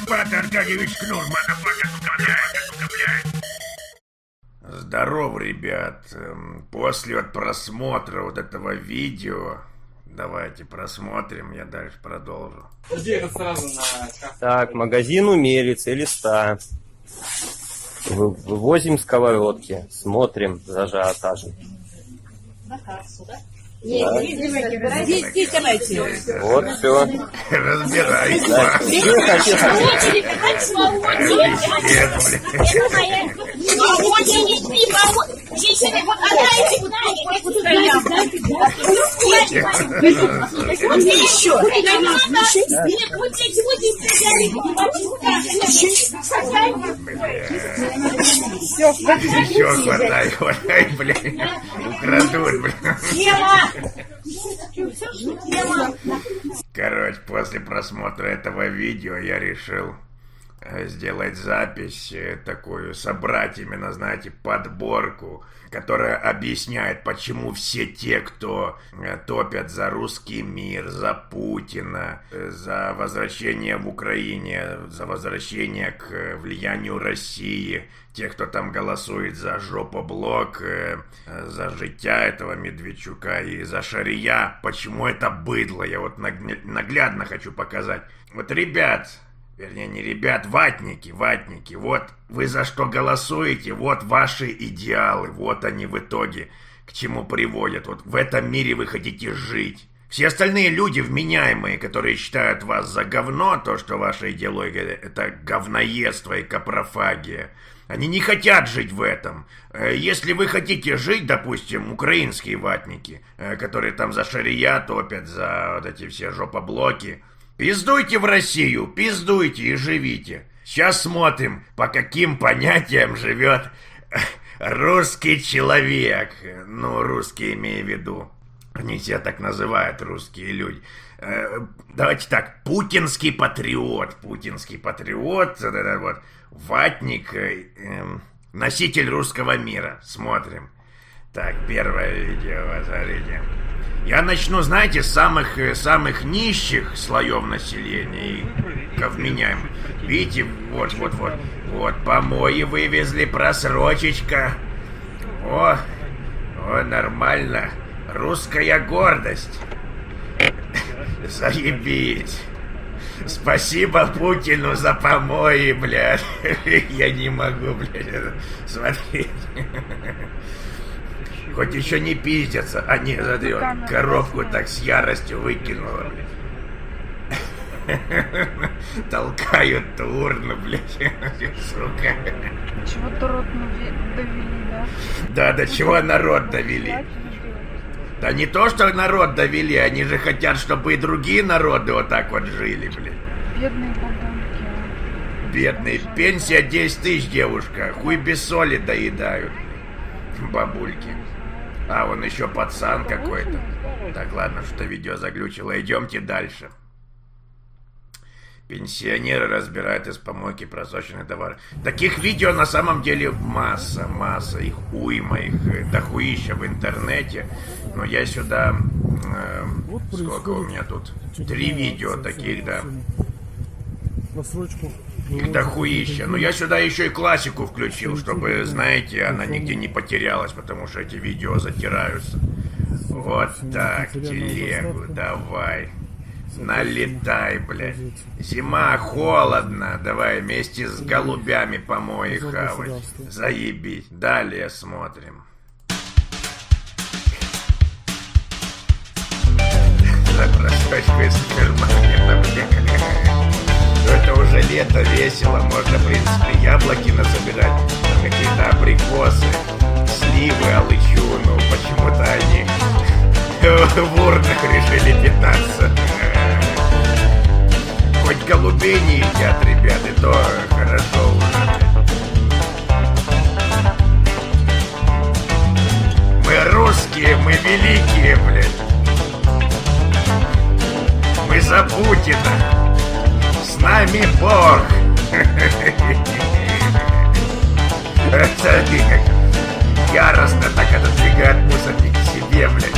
Спарта Аркадьевич Кнур, Здорово, ребят. После вот просмотра вот этого видео, давайте просмотрим, я дальше продолжу. Так, магазин «Умелец» и листа. Вывозим сковородки, смотрим за ажиотажем. На кассу, да? Да. Здесь давайте. Вот все. Разбирайся. Да. Еще хватай, блин. Украдут, блин. Короче, после просмотра этого видео я решил сделать запись такую, собрать именно, знаете, подборку, которая объясняет, почему все те, кто топят за русский мир, за Путина, за возвращение в Украине, за возвращение к влиянию России, те, кто там голосует за жопоблок, за життя этого Медведчука и за Шария, почему это быдло, я вот наглядно хочу показать. Вот ребят... Вернее, не ребят, ватники, вот вы за что голосуете, вот ваши идеалы, вот они в итоге к чему приводят, вот в этом мире вы хотите жить. Все остальные люди вменяемые, которые считают вас за говно, то, что ваша идеология это говноедство и капрофагия, они не хотят жить в этом. Если вы хотите жить, допустим, украинские ватники, которые там за Шария топят, за вот эти все жопоблоки, пиздуйте в Россию, пиздуйте и живите. Сейчас смотрим, по каким понятиям живет русский человек. Ну, русский имею в виду. Они себя так называют, русские люди. Давайте так, путинский патриот, вот этот вот ватник, носитель русского мира. Смотрим. Так, первое видео, смотрите. Я начну, знаете, с самых нищих слоев населения и говменяем. Видите, вот, помои вывезли, просрочечка. О, нормально. Русская гордость. Заебись. Спасибо Путину за помои, блядь. Я не могу, блядь, смотреть. Хоть еще не пиздятся. А не, смотри, он коробку так с яростью выкинула, блядь. Толкают урну, блядь. Сука. Чего-то рот довели, да? Да, до чего народ довели. Да не то, что народ довели, они же хотят, чтобы и другие народы вот так вот жили, блядь. Бедные подонки. Бедные. Пенсия 10 тысяч, девушка. Хуй без соли доедают. Бабульки. А, вон еще пацан какой-то. Так, ладно, что видео заглючило. Идемте дальше. Пенсионеры разбирают из помойки просроченные товары. Таких видео на самом деле масса. Их уйма, их дохуища в интернете. Но я сюда... сколько у меня тут? 3 видео таких, да. Их дохуища. Но я сюда еще и классику включил, чтобы, знаете, она нигде не потерялась, потому что эти видео затираются. Вот так, телегу, давай. Налетай, блядь. Зима, холодно. Давай вместе с голубями помои хавать. Заебись. Далее смотрим. За просрочку из супермаркета, блядь. Это уже лето, весело, можно, в принципе, яблоки насобирать, какие-то абрикосы, сливы, алычу, ну, почему-то они в урнах решили питаться. Хоть голубей не едят, ребят, и то хорошо уже. Мы русские, мы великие, блядь. Мы за Путина. С нами Бог! Смотри, как яростно так отодвигает мусорник к себе, блядь.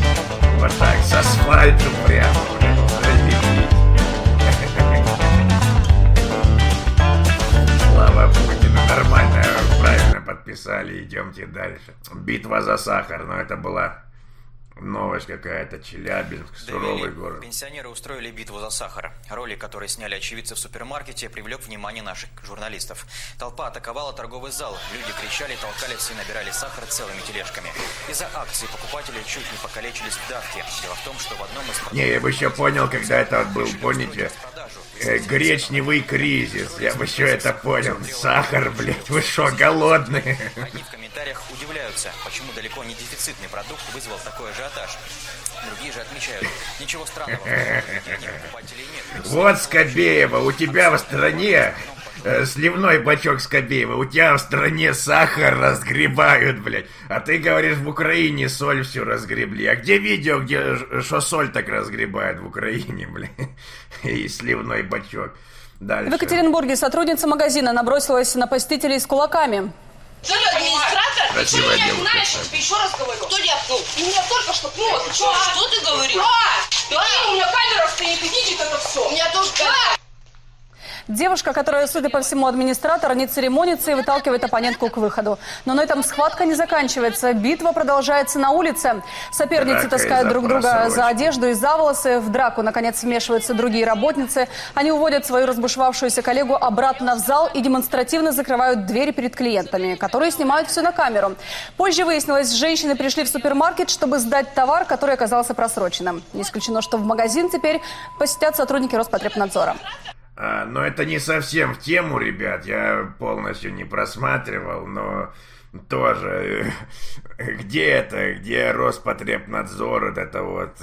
Вот так, с асфальтом прямо, блядь. написали, идемте дальше. Битва за сахар, но это была новость какая-то. Челябинск, суровый город. Пенсионеры устроили битву за сахар. Ролик, который сняли очевидцы в супермаркете, привлек внимание наших журналистов. Толпа атаковала торговый зал. Люди кричали, толкались и набирали сахар целыми тележками. Из-за акции покупатели чуть не покалечились в давке. Дело в том, что в одном из... Не, я бы еще понял, когда это был, помните, гречневый кризис. Я бы еще это понял. Сахар, блядь, вы шо, голодные? Одни в комментариях удивляются, почему далеко не дефицитный продукт вызвал такой ажиотаж. Другие же отмечают, ничего странного, покупателей нет. Вот, Скобеева, у тебя в стране сливной бачок Скобеева, у тебя в стране сахар разгребают, блядь. А ты говоришь, в Украине соль всю разгребли. А где видео, где что соль так разгребают в Украине, блядь? И сливной бачок. Дальше. В Екатеринбурге сотрудница магазина набросилась на посетителей с кулаками. Что ли, администратор? Красивая Ты девушка. знаешь, я тебе еще раз говорю. Кто тебя пнул? Ты меня только что пнул. Что ты говоришь? У меня камера стоит, видит это все. У меня тоже камера. Девушка, которая, судя по всему, администратор, не церемонится и выталкивает оппонентку к выходу. Но на этом схватка не заканчивается. Битва продолжается на улице. Соперницы Драка таскают друг друга просрочки. за одежду и за волосы. В драку, наконец, вмешиваются другие работницы. Они уводят свою разбушевавшуюся коллегу обратно в зал и демонстративно закрывают двери перед клиентами, которые снимают все на камеру. Позже выяснилось, женщины пришли в супермаркет, чтобы сдать товар, который оказался просроченным. Не исключено, что в магазин теперь посетят сотрудники Роспотребнадзора. Но это не совсем в тему, ребят. Я полностью не просматривал, но тоже где это, где Роспотребнадзор, вот это вот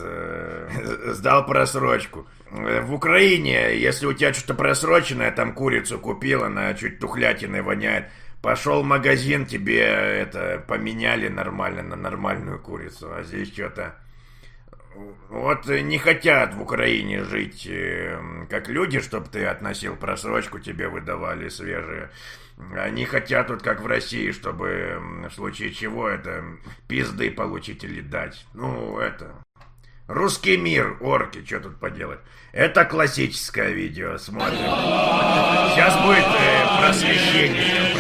сдал просрочку. В Украине, если у тебя что-то просроченное, там курицу купил, она чуть тухлятиной воняет, пошел в магазин, тебе это поменяли нормально на нормальную курицу, а здесь что-то... Вот не хотят в Украине жить как люди, чтобы ты относил просрочку, тебе выдавали свежие. Они хотят вот как в России, чтобы в случае чего это пизды получить или дать. Ну, это... Русский мир, орки, что тут поделать. Это классическое видео, смотрим. Сейчас будет просвещение.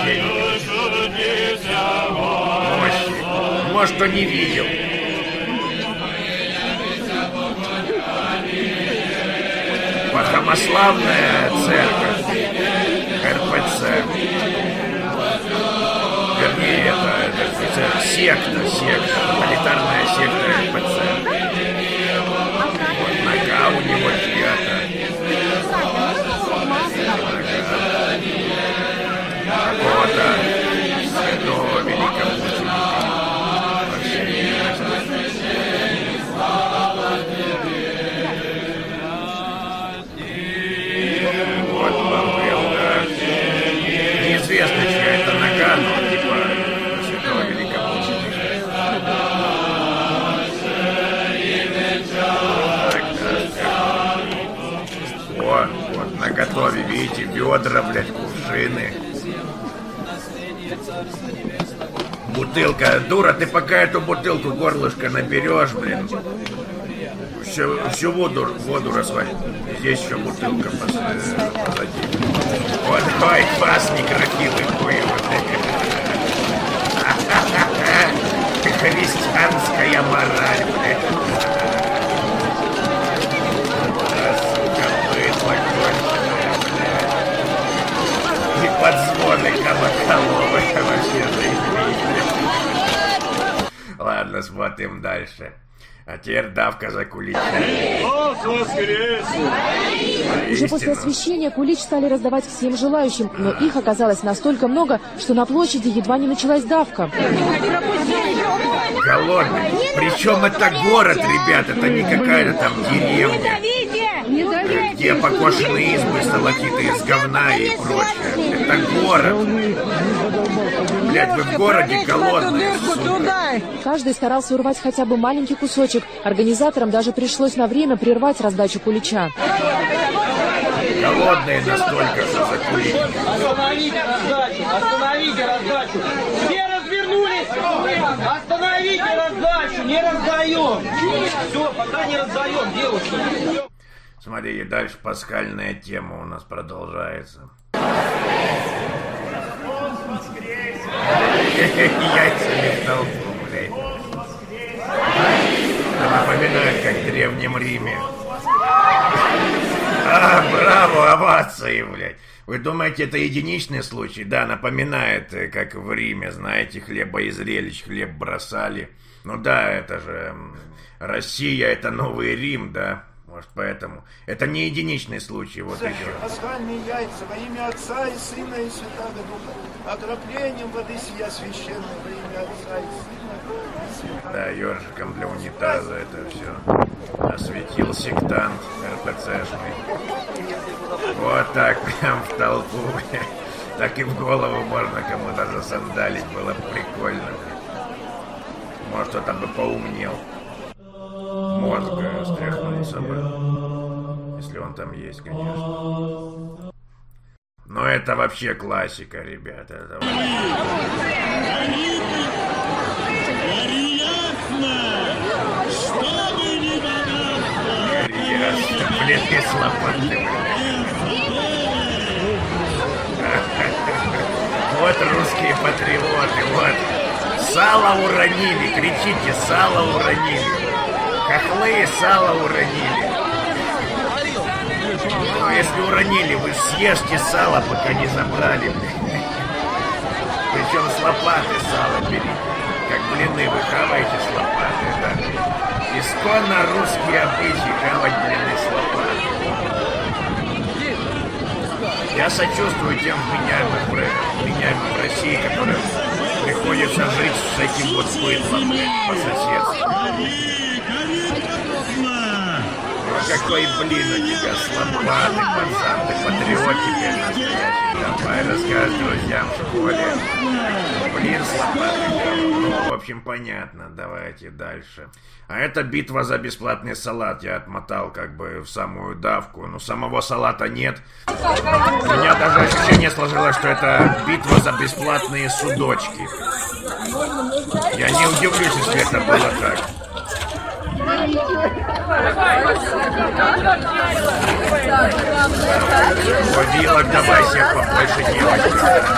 Может, кто не видел. Пахомославная церковь, РПЦ, вернее, это секта, тоталитарная секта РПЦ. Вот нога у него чья-то. Какого-то святого великомученика. Вообще не ясно. Неизвестно, чья это нога, но типа святого великомученика. О, вот наготове, видите, бедра, блядь, кувшины. Бутылка, дура, ты пока эту бутылку горлышко наберешь, блин. Всю воду расварить. Здесь еще бутылка позади. Вот, ой, квасник рахилый хуевый. Христианская мораль, блядь. Сука, быдло конченое, блядь. И подзвоны колоколовые вообще заебись. Ладно, смотрим дальше. А теперь давка за куличом. Уже после освещения кулич стали раздавать всем желающим, но их оказалось настолько много, что на площади едва не началась давка. Голодный. Причем это город, ребят, это не какая-то там деревня, где покошенные избы, сталактиты из говна и прочее. Это город. Блядь, вы в городе голодные, сука. Каждый старался урвать хотя бы маленький кусочек. Организаторам даже пришлось на время прервать раздачу кулича. Голодные настолько, что закурили. Остановите раздачу! Остановите раздачу! Все развернулись! Остановите раздачу! Не раздаем! Все, пока не раздаем, девушки! Смотрите, дальше пасхальная тема у нас продолжается. Яйцами в толпу, блядь. Это напоминает, как в Древнем Риме. Браво, овации, блядь. Вы думаете, это единичный случай? Да, напоминает, как в Риме, знаете, хлеба и зрелищ, хлеб бросали. Ну да, это же Россия, это Новый Рим, да. Может, поэтому. Это не единичный случай. Вот пасхальные яйца во имя Отца и Сына и Святаго Духа. Окроплением воды сия священной во имя Отца и Сына и Святаго. Да, ёршиком для унитаза это все осветил сектант РПЦшный. Вот так, прям в толпу. Так и в голову можно кому-то засандалить. Было бы прикольно. Может, кто-то бы поумнел. Мозг стряхнулся бы. Если он там есть, конечно. Но это вообще классика, ребята. Это... Ясно. Блин, и слопаты. Вот русские патриоты, вот. Сало уронили, кричите, сало уронили. Хохлы сало уронили. Ну, если уронили, вы съешьте сало, пока не забрали. Причем с лопаты сало берите. Как блины вы хаваете с лопаты, да. Исконно русские обычаи хавать блины с лопаты. Я сочувствую тем вменяемым в России, которым приходится жить с этим вот быдлом по соседству. Какой блин у тебя слабатый, пацан, ты патриот теперь настоящий. Давай расскажи друзьям в школе. Блин слабатый. Ну, в общем, понятно. Давайте дальше. А это битва за бесплатный салат. Я отмотал как бы в самую давку. Но самого салата нет. У меня даже ощущение сложилось, что это битва за бесплатные судочки. Я не удивлюсь, если это было так. Вилок давай всех побольше делать.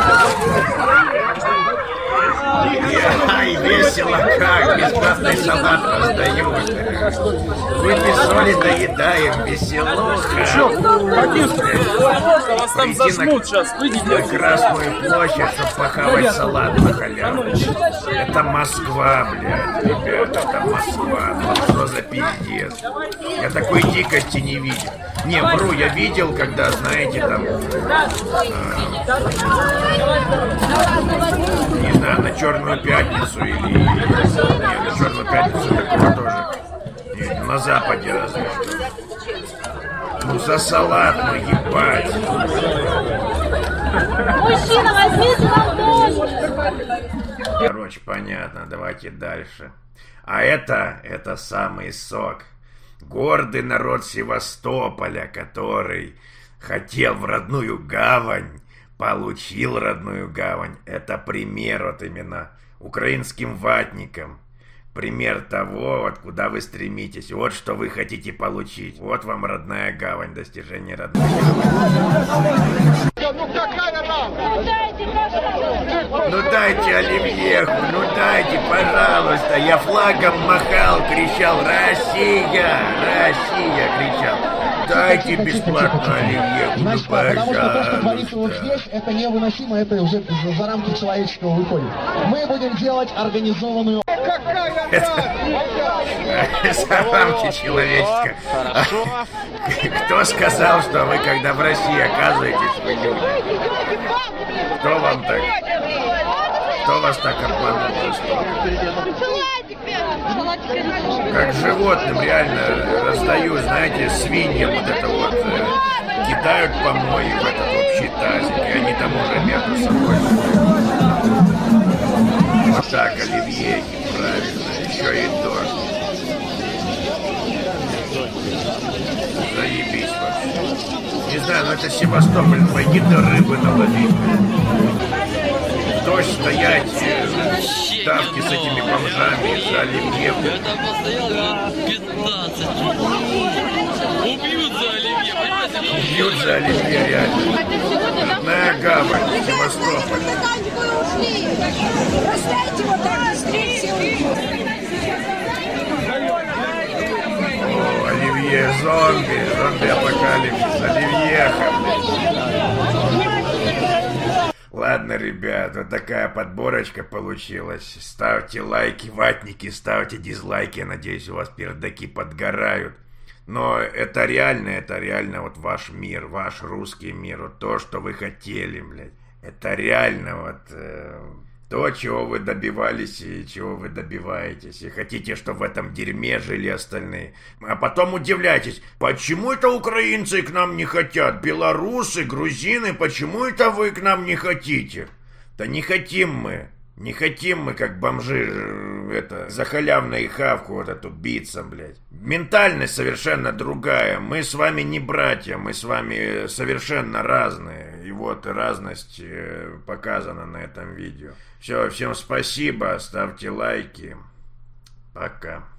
Ай, весело как, бесплатный салат раздают. Выпей соли доедаем, веселуха. Вас там зажмут сейчас, выйдите. На Красную площадь, чтобы похавать салат на халяву. Это Москва, блядь, ребята, это Москва. Ну что за пиздец? Я такой дикости не видел. Не, вру, я видел, когда, знаете, там... не знаю, на Черную пятницу или... Не, на Черную пятницу такого тоже. Нет, на Западе разве что. Ну за салат, ну ебать. Мужчина, возьмите вам тоже. Короче, понятно, давайте дальше. А это самый сок. Гордый народ Севастополя, который хотел в родную гавань, получил родную гавань. Это пример вот именно украинским ватникам. Пример того, вот куда вы стремитесь. Вот что вы хотите получить. Вот вам родная гавань, достижение родной гавани. Ну дайте оливьеху, ну дайте, пожалуйста. Я флагом махал, кричал: Россия, Россия, кричал. Дайте бесплатно оливьеху, ну пожалуйста. Потому что то, что творится вот здесь, это невыносимо, это уже за рамки человеческого выходит. Мы будем делать организованную... За рамки человеческого. Кто сказал, что вы, когда в России оказываетесь, вы люди? Кто вам так? Кто вас так обманул? Как животным реально раздаю, знаете, свиньям вот это вот, кидают помои в этот общий тазик, и они там уже между собой. Вот так, оливье, правильно, еще и дождь. Заебись вообще. Не знаю, но это Севастополь, пойди ты рыбы налови. Дождь стоять, ставки с этими бомжами за оливье. Я там постоял 15. Убьют за оливье, понимаете? Убьют за оливье, реально. Родная гавань, Севастополь. Расставьте вот так быстрее все Оливье, зомби-апокалипсис, Оливьеха, блядь. Ладно, ребят, вот такая подборочка получилась. Ставьте лайки, ватники, ставьте дизлайки. Я надеюсь, у вас пердаки подгорают. Но это реально вот ваш мир, ваш русский мир. Вот то, что вы хотели, блядь. Это реально вот то, чего вы добивались и чего вы добиваетесь. И хотите, чтобы в этом дерьме жили остальные. А потом удивляйтесь, почему это украинцы к нам не хотят? Белорусы, грузины, почему это вы к нам не хотите? Да не хотим мы. Не хотим мы, как бомжи, за халявную хавку вот эту биться, блядь. Ментальность совершенно другая. Мы с вами не братья, мы с вами совершенно разные. И вот разность показана на этом видео. Все, всем спасибо, ставьте лайки. Пока.